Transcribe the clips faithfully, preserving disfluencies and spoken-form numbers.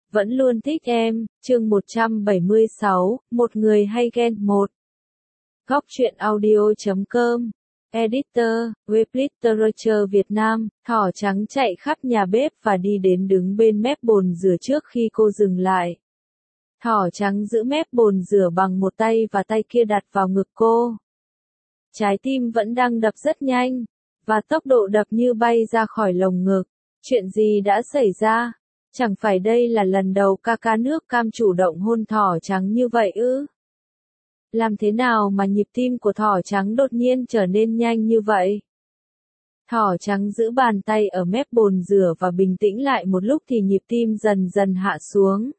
vẫn luôn thích em, chương một trăm bảy mươi sáu, một người hay ghen một. Góc truyện audio.com, Editor, Web Literature Việt Nam, thỏ trắng chạy khắp nhà bếp và đi đến đứng bên mép bồn rửa trước khi cô dừng lại. Thỏ trắng giữ mép bồn rửa bằng một tay và tay kia đặt vào ngực cô. Trái tim vẫn đang đập rất nhanh, và tốc độ đập như bay ra khỏi lồng ngực. Chuyện gì đã xảy ra? Chẳng phải đây là lần đầu ca ca nước cam chủ động hôn thỏ trắng như vậy ư? Làm thế nào mà nhịp tim của thỏ trắng đột nhiên trở nên nhanh như vậy? Thỏ trắng giữ bàn tay ở mép bồn rửa và bình tĩnh lại một lúc thì nhịp tim dần dần hạ xuống.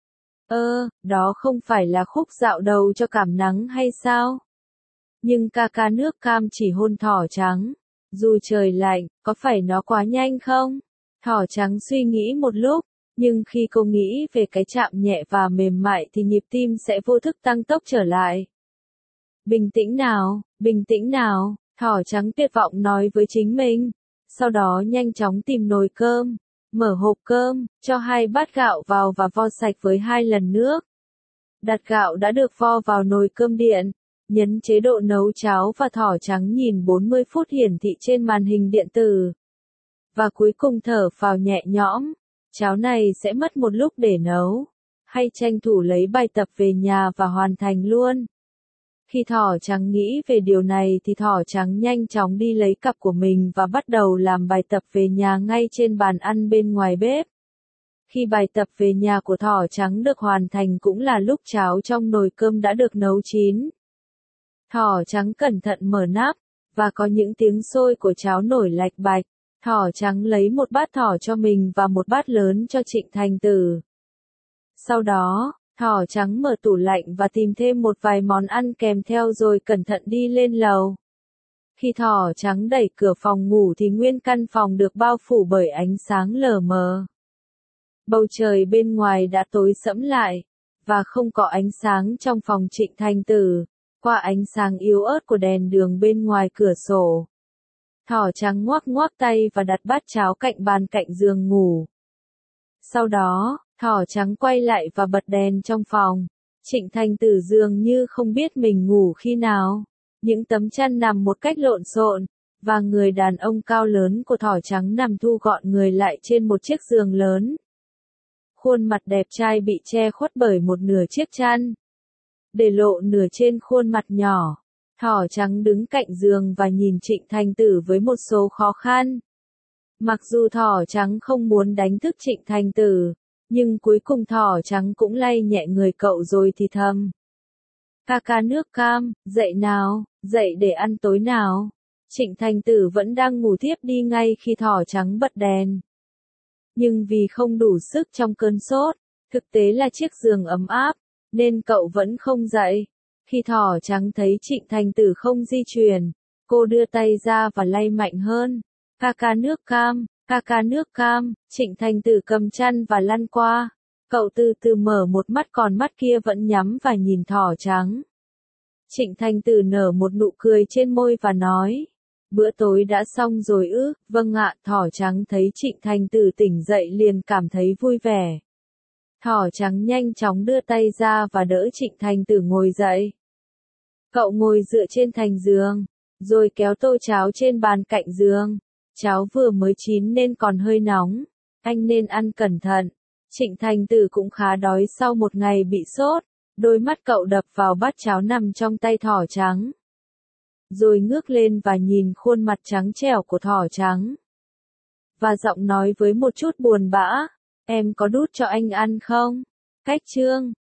Ơ, đó không phải là khúc dạo đầu cho cảm nắng hay sao? Nhưng ca ca nước cam chỉ hôn thỏ trắng. Dù trời lạnh, có phải nó quá nhanh không? Thỏ trắng suy nghĩ một lúc, nhưng khi cô nghĩ về cái chạm nhẹ và mềm mại thì nhịp tim sẽ vô thức tăng tốc trở lại. Bình tĩnh nào, bình tĩnh nào, thỏ trắng tuyệt vọng nói với chính mình. Sau đó nhanh chóng tìm nồi cơm, mở hộp cơm, cho hai bát gạo vào và vo sạch với hai lần nước. Đặt gạo đã được vo vào nồi cơm điện, nhấn chế độ nấu cháo và thỏ trắng nhìn bốn mươi phút hiển thị trên màn hình điện tử. Và cuối cùng thở phào nhẹ nhõm, cháo này sẽ mất một lúc để nấu, hay tranh thủ lấy bài tập về nhà và hoàn thành luôn. Khi thỏ trắng nghĩ về điều này thì thỏ trắng nhanh chóng đi lấy cặp của mình và bắt đầu làm bài tập về nhà ngay trên bàn ăn bên ngoài bếp. Khi bài tập về nhà của thỏ trắng được hoàn thành cũng là lúc cháo trong nồi cơm đã được nấu chín. Thỏ trắng cẩn thận mở nắp, và có những tiếng sôi của cháo nổi lạch bạch. Thỏ trắng lấy một bát thỏ cho mình và một bát lớn cho Trịnh Thành Tử. Sau đó, thỏ trắng mở tủ lạnh và tìm thêm một vài món ăn kèm theo rồi cẩn thận đi lên lầu. Khi thỏ trắng đẩy cửa phòng ngủ thì nguyên căn phòng được bao phủ bởi ánh sáng lờ mờ. Bầu trời bên ngoài đã tối sẫm lại, và không có ánh sáng trong phòng Trịnh Thành Tử, qua ánh sáng yếu ớt của đèn đường bên ngoài cửa sổ. Thỏ trắng ngoác ngoác tay và đặt bát cháo cạnh bàn cạnh giường ngủ. Sau đó, thỏ trắng quay lại và bật đèn trong phòng. Trịnh Thành Tử dường như không biết mình ngủ khi nào. Những tấm chăn nằm một cách lộn xộn, và người đàn ông cao lớn của thỏ trắng nằm thu gọn người lại trên một chiếc giường lớn. Khuôn mặt đẹp trai bị che khuất bởi một nửa chiếc chăn, để lộ nửa trên khuôn mặt nhỏ. Thỏ trắng đứng cạnh giường và nhìn Trịnh Thành Tử với một số khó khăn. Mặc dù thỏ trắng không muốn đánh thức Trịnh Thành Tử, nhưng cuối cùng thỏ trắng cũng lay nhẹ người cậu rồi thì thầm. Ca ca nước cam, dậy nào, dậy để ăn tối nào. Trịnh Thành Tử vẫn đang ngủ thiếp đi ngay khi thỏ trắng bật đèn. Nhưng vì không đủ sức trong cơn sốt, thực tế là chiếc giường ấm áp, nên cậu vẫn không dậy. Khi thỏ trắng thấy Trịnh Thành Tử không di chuyển, cô đưa tay ra và lay mạnh hơn. Ca ca nước cam, ca ca nước cam, Trịnh Thành Tử cầm chăn và lăn qua. Cậu từ từ mở một mắt còn mắt kia vẫn nhắm và nhìn thỏ trắng. Trịnh Thành Tử nở một nụ cười trên môi và nói. Bữa tối đã xong rồi ư? Vâng ạ. Thỏ trắng thấy Trịnh Thành Tử tỉnh dậy liền cảm thấy vui vẻ. Thỏ trắng nhanh chóng đưa tay ra và đỡ Trịnh Thành Tử ngồi dậy. Cậu ngồi dựa trên thành giường, rồi kéo tô cháo trên bàn cạnh giường. Cháo vừa mới chín nên còn hơi nóng, anh nên ăn cẩn thận. Trịnh Thành Tử cũng khá đói sau một ngày bị sốt, đôi mắt cậu đập vào bát cháo nằm trong tay thỏ trắng. Rồi ngước lên và nhìn khuôn mặt trắng trẻo của thỏ trắng. Và giọng nói với một chút buồn bã, em có đút cho anh ăn không? Cách chương